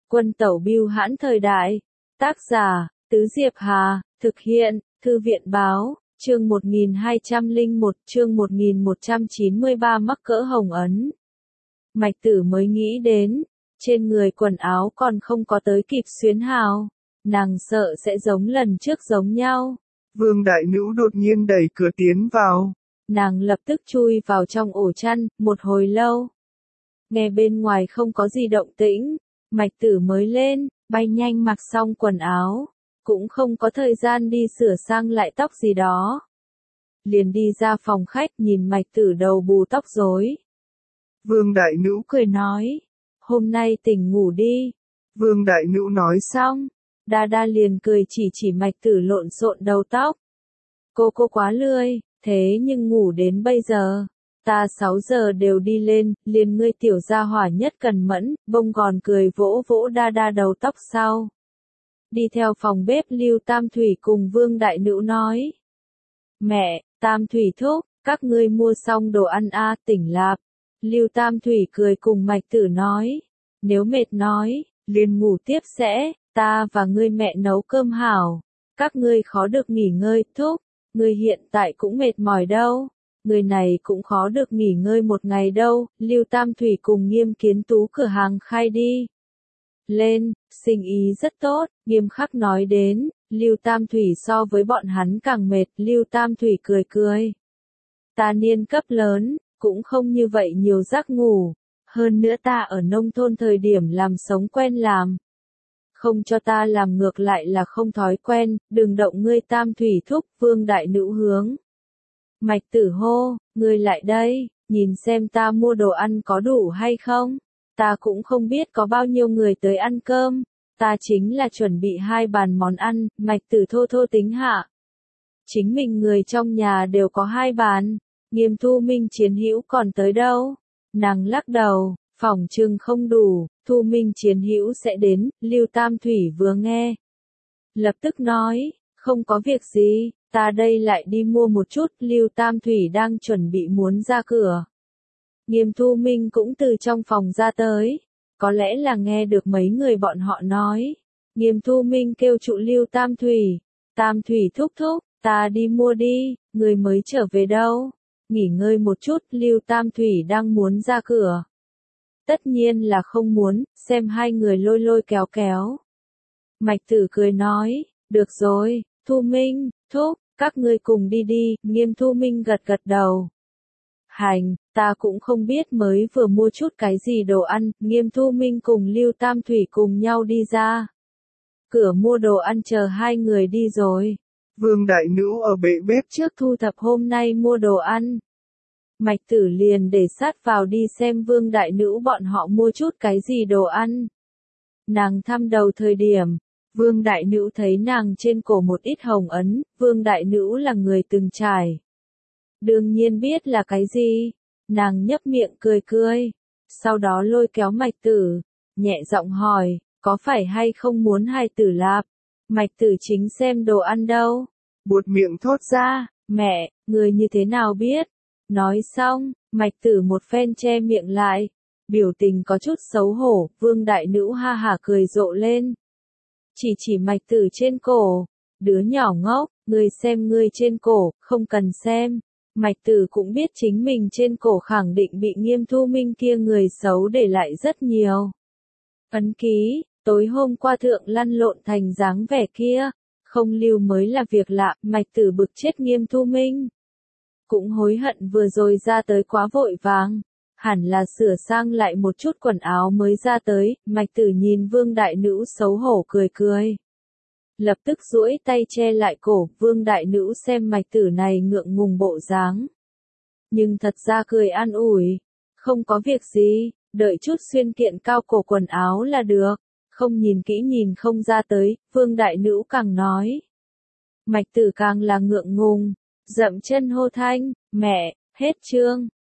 Quân tẩu bưu hãn thời đại. Tác giả, Tứ Diệp Hà, thực hiện, Thư viện báo, chương 1201, chương 1193 mắc cỡ hồng ấn. Mạch Tử mới nghĩ đến, trên người quần áo còn không có tới kịp xuyến hào, nàng sợ sẽ giống lần trước giống nhau. Vương Đại Nữ đột nhiên đẩy cửa tiến vào. Nàng lập tức chui vào trong ổ chăn, một hồi lâu. Nghe bên ngoài không có gì động tĩnh, Mạch Tử mới lên, bay nhanh mặc xong quần áo, cũng không có thời gian đi sửa sang lại tóc gì đó. Liền đi ra phòng khách nhìn Mạch Tử đầu bù tóc rối. Vương Đại Nữ cười nói, hôm nay tỉnh ngủ đi. Vương Đại Nữ nói xong, Đa Đa liền cười chỉ Mạch Tử lộn xộn đầu tóc. Cô quá lười, thế nhưng ngủ đến bây giờ. Ta 6 giờ đều đi lên, liền ngươi tiểu gia hỏa nhất cần mẫn, bông gòn cười vỗ vỗ Đa Đa đầu tóc sau. Đi theo phòng bếp Lưu Tam Thủy cùng Vương Đại Nữ nói. Mẹ, Tam Thủy thúc, các ngươi mua xong đồ ăn tỉnh lạp. Lưu Tam Thủy cười cùng Mạch Tử nói. Nếu mệt nói, liền ngủ tiếp sẽ, ta và ngươi mẹ nấu cơm hảo. Các ngươi khó được nghỉ ngơi, thúc, ngươi hiện tại cũng mệt mỏi đâu. Người này cũng khó được nghỉ ngơi một ngày đâu, Lưu Tam Thủy cùng Nghiêm Kiến Tú cửa hàng khai đi lên, sinh ý rất tốt, nghiêm khắc nói đến, Lưu Tam Thủy so với bọn hắn càng mệt, Lưu Tam Thủy cười. Ta niên cấp lớn, cũng không như vậy nhiều giấc ngủ, hơn nữa ta ở nông thôn thời điểm làm sống quen làm. Không cho ta làm ngược lại là không thói quen, đừng động ngươi Tam Thủy thúc, Vương Đại Nữ hướng. Mạch Tử hô, ngươi lại đây, nhìn xem ta mua đồ ăn có đủ hay không, ta cũng không biết có bao nhiêu người tới ăn cơm, ta chính là chuẩn bị 2 bàn món ăn, Mạch Tử thô tính hạ. Chính mình người trong nhà đều có 2 bàn, Nghiêm Thu Minh Chiến Hữu còn tới đâu, nàng lắc đầu, phỏng chừng không đủ, Thu Minh Chiến Hữu sẽ đến, Lưu Tam Thủy vừa nghe. Lập tức nói, không có việc gì. Ta đây lại đi mua một chút, Lưu Tam Thủy đang chuẩn bị muốn ra cửa. Nghiêm Thu Minh cũng từ trong phòng ra tới, có lẽ là nghe được mấy người bọn họ nói. Nghiêm Thu Minh kêu trụ Lưu Tam Thủy thúc, ta đi mua đi, người mới trở về đâu, nghỉ ngơi một chút, Lưu Tam Thủy đang muốn ra cửa. Tất nhiên là không muốn, xem hai người lôi kéo. Mạch Tử cười nói, được rồi, Thu Minh, thúc, các ngươi cùng đi, Nghiêm Thu Minh gật đầu. Hành, ta cũng không biết mới vừa mua chút cái gì đồ ăn, Nghiêm Thu Minh cùng Lưu Tam Thủy cùng nhau đi ra. Cửa mua đồ ăn chờ hai người đi rồi. Vương Đại Nữ ở bệ bếp trước thu thập hôm nay mua đồ ăn. Mạch Tử liền để sát vào đi xem Vương Đại Nữ bọn họ mua chút cái gì đồ ăn. Nàng thăm đầu thời điểm. Vương Đại Nữ thấy nàng trên cổ một ít hồng ấn, Vương Đại Nữ là người từng trải. Đương nhiên biết là cái gì, nàng nhấp miệng cười, sau đó lôi kéo Mạch Tử, nhẹ giọng hỏi, có phải hay không muốn hài tử lạp? Mạch Tử chính xem đồ ăn đâu, buột miệng thốt ra, mẹ, người như thế nào biết? Nói xong, Mạch Tử một phen che miệng lại, biểu tình có chút xấu hổ, Vương Đại Nữ ha hả cười rộ lên. Chỉ Mạch Tử trên cổ, đứa nhỏ ngốc, ngươi xem ngươi trên cổ, không cần xem. Mạch Tử cũng biết chính mình trên cổ khẳng định bị Nghiêm Thu Minh kia người xấu để lại rất nhiều ấn ký, tối hôm qua thượng lăn lộn thành dáng vẻ kia, không lưu mới là việc lạ, Mạch Tử bực chết Nghiêm Thu Minh. Cũng hối hận vừa rồi ra tới quá vội vàng. Hẳn là sửa sang lại một chút quần áo mới ra tới, Mạch Tử nhìn Vương Đại Nữ xấu hổ cười. Lập tức duỗi tay che lại cổ, Vương Đại Nữ xem Mạch Tử này ngượng ngùng bộ dáng. Nhưng thật ra cười an ủi, không có việc gì, đợi chút xuyên kiện cao cổ quần áo là được, không nhìn kỹ nhìn không ra tới, Vương Đại Nữ càng nói. Mạch Tử càng là ngượng ngùng, dậm chân hô thanh, mẹ, hết chương.